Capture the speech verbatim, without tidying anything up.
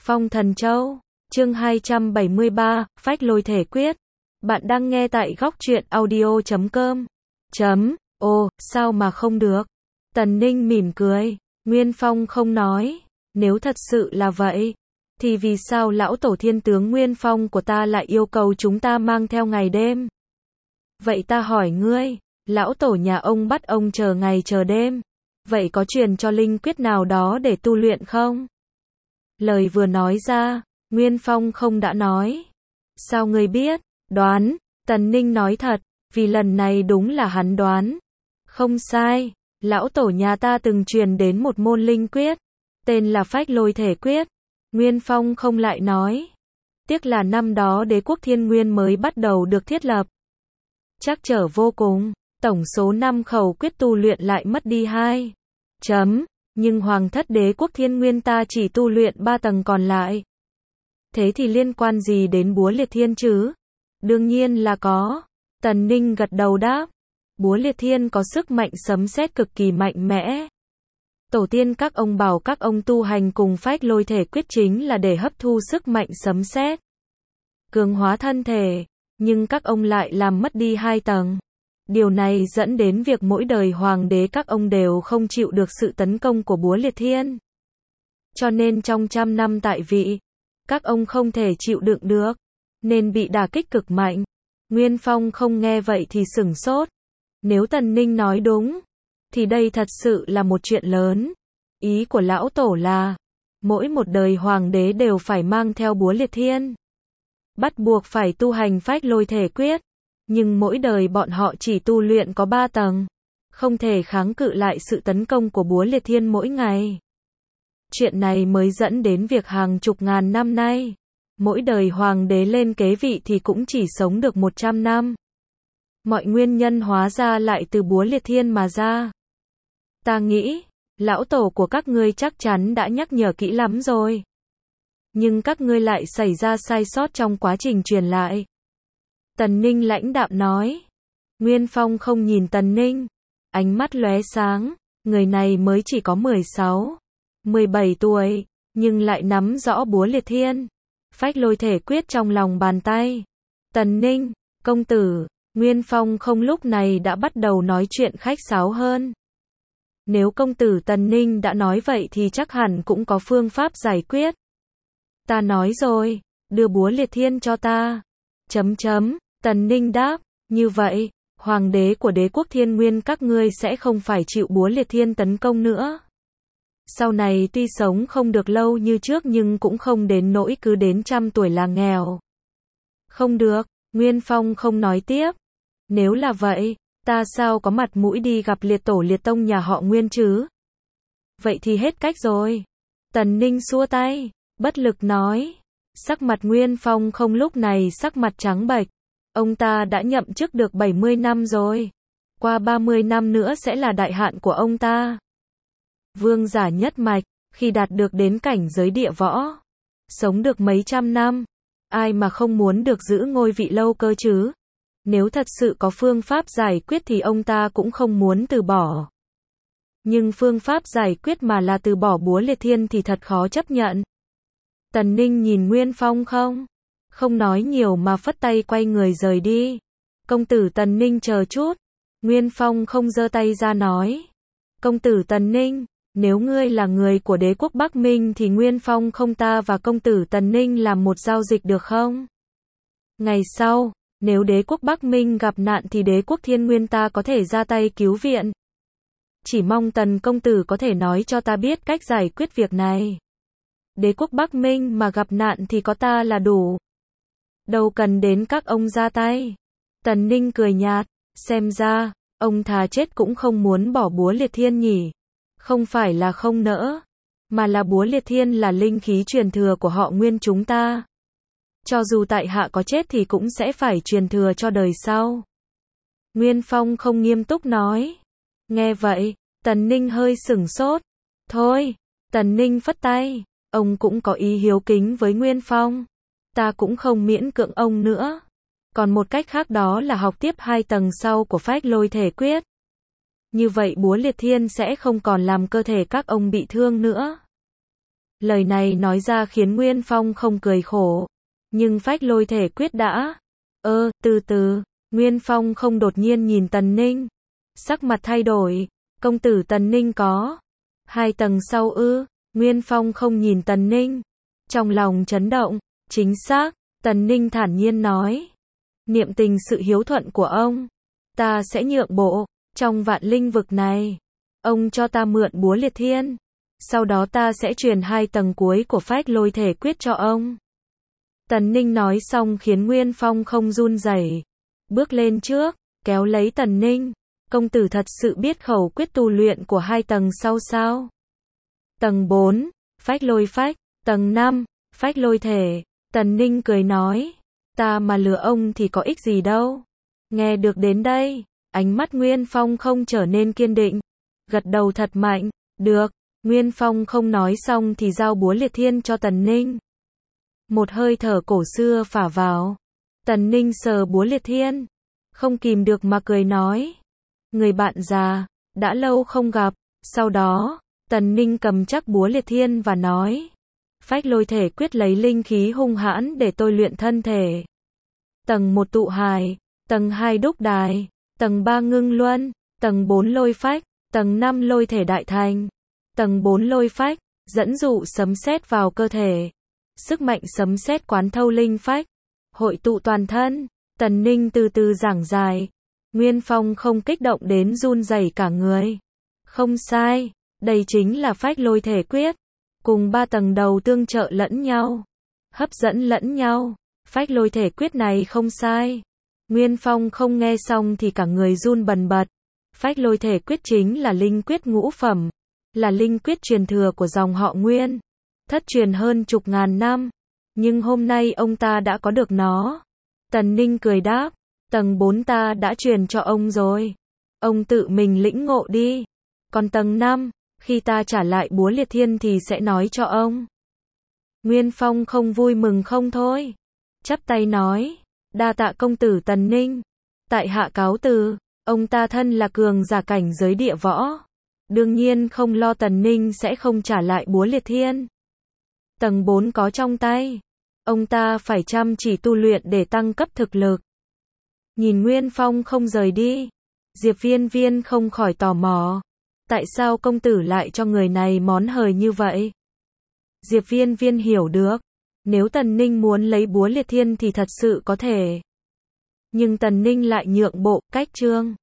Phong Thần Châu, chương hai trăm bảy mươi ba, Phách Lôi Thể Quyết. Bạn đang nghe tại góc truyện audio chấm com. Chấm, ô, sao mà không được? Tần Ninh mỉm cười, Nguyên Phong không nói, nếu thật sự là vậy, thì vì sao lão tổ thiên tướng Nguyên Phong của ta lại yêu cầu chúng ta mang theo ngày đêm? Vậy ta hỏi ngươi, lão tổ nhà ông bắt ông chờ ngày chờ đêm, vậy có truyền cho linh quyết nào đó để tu luyện không? Lời vừa nói ra, Nguyên Phong không đã nói. Sao ngươi biết? Đoán, Tần Ninh nói thật, vì lần này đúng là hắn đoán. Không sai, lão tổ nhà ta từng truyền đến một môn linh quyết, tên là Phách Lôi Thể Quyết. Nguyên Phong không lại nói. Tiếc là năm đó đế quốc Thiên Nguyên mới bắt đầu được thiết lập. Trắc trở vô cùng, tổng số năm khẩu quyết tu luyện lại mất đi hai. Chấm, nhưng Hoàng thất đế quốc Thiên Nguyên ta chỉ tu luyện ba tầng còn lại. Thế thì liên quan gì đến búa liệt thiên chứ? Đương nhiên là có. Tần Ninh gật đầu đáp. Búa liệt thiên có sức mạnh sấm sét cực kỳ mạnh mẽ. Tổ tiên các ông bảo các ông tu hành cùng Phách Lôi Thể Quyết chính là để hấp thu sức mạnh sấm sét, cường hóa thân thể, nhưng các ông lại làm mất đi hai tầng. Điều này dẫn đến việc mỗi đời hoàng đế các ông đều không chịu được sự tấn công của búa liệt thiên. Cho nên trong trăm năm tại vị, các ông không thể chịu đựng được, nên bị đả kích cực mạnh. Nguyên Phong không nghe vậy thì sửng sốt. Nếu Tần Ninh nói đúng, thì đây thật sự là một chuyện lớn. Ý của lão tổ là, mỗi một đời hoàng đế đều phải mang theo búa liệt thiên. Bắt buộc phải tu hành Phách Lôi Thể Quyết. Nhưng mỗi đời bọn họ chỉ tu luyện có ba tầng. Không thể kháng cự lại sự tấn công của búa liệt thiên mỗi ngày. Chuyện này mới dẫn đến việc hàng chục ngàn năm nay, mỗi đời hoàng đế lên kế vị thì cũng chỉ sống được một trăm năm. Mọi nguyên nhân hóa ra lại từ búa liệt thiên mà ra. Ta nghĩ, lão tổ của các ngươi chắc chắn đã nhắc nhở kỹ lắm rồi. Nhưng các ngươi lại xảy ra sai sót trong quá trình truyền lại. Tần Ninh lãnh đạm nói. Nguyên Phong không nhìn Tần Ninh, ánh mắt lóe sáng, người này mới chỉ có mười sáu, mười bảy tuổi, nhưng lại nắm rõ búa liệt thiên, Phách Lôi Thể Quyết trong lòng bàn tay. Tần Ninh, công tử, Nguyên Phong không lúc này đã bắt đầu nói chuyện khách sáo hơn. Nếu công tử Tần Ninh đã nói vậy thì chắc hẳn cũng có phương pháp giải quyết. Ta nói rồi, đưa búa liệt thiên cho ta. Chấm chấm, Tần Ninh đáp, như vậy, hoàng đế của đế quốc Thiên Nguyên các ngươi sẽ không phải chịu búa liệt thiên tấn công nữa. Sau này tuy sống không được lâu như trước nhưng cũng không đến nỗi cứ đến trăm tuổi là nghèo. Không được, Nguyên Phong không nói tiếp. Nếu là vậy, ta sao có mặt mũi đi gặp liệt tổ liệt tông nhà họ Nguyên chứ? Vậy thì hết cách rồi. Tần Ninh xua tay, bất lực nói. Sắc mặt Nguyên Phong không lúc này sắc mặt trắng bệch. Ông ta đã nhậm chức được bảy mươi năm rồi. Qua ba mươi năm nữa sẽ là đại hạn của ông ta. Vương giả nhất mạch, khi đạt được đến cảnh giới địa võ, sống được mấy trăm năm, ai mà không muốn được giữ ngôi vị lâu cơ chứ? Nếu thật sự có phương pháp giải quyết thì ông ta cũng không muốn từ bỏ. Nhưng phương pháp giải quyết mà là từ bỏ búa liệt thiên thì thật khó chấp nhận. Tần Ninh nhìn Nguyên Phong không? Không nói nhiều mà phất tay quay người rời đi. Công tử Tần Ninh chờ chút. Nguyên Phong không giơ tay ra nói. Công tử Tần Ninh, nếu ngươi là người của đế quốc Bắc Minh thì Nguyên Phong không ta và công tử Tần Ninh làm một giao dịch được không? Ngày sau, nếu đế quốc Bắc Minh gặp nạn thì đế quốc Thiên Nguyên ta có thể ra tay cứu viện. Chỉ mong Tần công tử có thể nói cho ta biết cách giải quyết việc này. Đế quốc Bắc Minh mà gặp nạn thì có ta là đủ. Đâu cần đến các ông ra tay. Tần Ninh cười nhạt, xem ra, ông thà chết cũng không muốn bỏ búa liệt thiên nhỉ. Không phải là không nỡ, mà là búa liệt thiên là linh khí truyền thừa của họ Nguyên chúng ta. Cho dù tại hạ có chết thì cũng sẽ phải truyền thừa cho đời sau. Nguyên Phong không nghiêm túc nói. Nghe vậy, Tần Ninh hơi sửng sốt. Thôi, Tần Ninh phất tay, ông cũng có ý hiếu kính với Nguyên Phong. Ta cũng không miễn cưỡng ông nữa. Còn một cách khác đó là học tiếp hai tầng sau của Phách Lôi Thể Quyết. Như vậy búa liệt thiên sẽ không còn làm cơ thể các ông bị thương nữa. Lời này nói ra khiến Nguyên Phong không cười khổ. Nhưng phách lôi thể quyết đã. Ơ, từ từ, Nguyên Phong không đột nhiên nhìn Tần Ninh. Sắc mặt thay đổi, công tử Tần Ninh có. Hai tầng sau ư, Nguyên Phong không nhìn Tần Ninh. Trong lòng chấn động, chính xác, Tần Ninh thản nhiên nói. Niệm tình sự hiếu thuận của ông, ta sẽ nhượng bộ, trong vạn linh vực này. Ông cho ta mượn búa liệt thiên. Sau đó ta sẽ truyền hai tầng cuối của phách lôi thể quyết cho ông. Tần Ninh nói xong khiến Nguyên Phong không run rẩy. Bước lên trước, kéo lấy Tần Ninh. Công tử thật sự biết khẩu quyết tu luyện của hai tầng sau sao? Tầng bốn, phách lôi phách. Tầng năm, phách lôi thể. Tần Ninh cười nói. Ta mà lừa ông thì có ích gì đâu. Nghe được đến đây, ánh mắt Nguyên Phong không trở nên kiên định. Gật đầu thật mạnh. Được. Nguyên Phong không nói xong thì giao búa liệt thiên cho Tần Ninh. Một hơi thở cổ xưa phả vào. Tần Ninh sờ búa liệt thiên. Không kìm được mà cười nói. Người bạn già, đã lâu không gặp. Sau đó, Tần Ninh cầm chắc búa liệt thiên và nói. Phách lôi thể quyết lấy linh khí hung hãn để tôi luyện thân thể. Tầng một tụ hài, tầng hai đúc đài, tầng ba ngưng luân, tầng bốn lôi phách, tầng năm lôi thể đại thành. Tầng bốn lôi phách, dẫn dụ sấm sét vào cơ thể. Sức mạnh sấm sét quán thâu linh phách, hội tụ toàn thân. Tần Ninh từ từ giảng giải. Nguyên Phong không kích động đến run rẩy cả người. Không sai, đây chính là phách lôi thể quyết. Cùng ba tầng đầu tương trợ lẫn nhau, hấp dẫn lẫn nhau. Phách lôi thể quyết này không sai. Nguyên Phong không nghe xong thì cả người run bần bật. Phách lôi thể quyết chính là linh quyết ngũ phẩm. Là linh quyết truyền thừa của dòng họ Nguyên. Thất truyền hơn chục ngàn năm. Nhưng hôm nay ông ta đã có được nó. Tần Ninh cười đáp. Tầng bốn ta đã truyền cho ông rồi. Ông tự mình lĩnh ngộ đi. Còn tầng năm, khi ta trả lại búa liệt thiên thì sẽ nói cho ông. Nguyên Phong không vui mừng không thôi. Chắp tay nói. Đa tạ công tử Tần Ninh. Tại hạ cáo từ. Ông ta thân là cường giả cảnh giới địa võ. Đương nhiên không lo Tần Ninh sẽ không trả lại búa liệt thiên. Tầng bốn có trong tay. Ông ta phải chăm chỉ tu luyện để tăng cấp thực lực. Nhìn Nguyên Phong không rời đi. Diệp Viên Viên không khỏi tò mò. Tại sao công tử lại cho người này món hời như vậy? Diệp Viên Viên hiểu được. Nếu Tần Ninh muốn lấy búa liệt thiên thì thật sự có thể. Nhưng Tần Ninh lại nhượng bộ, cách trương.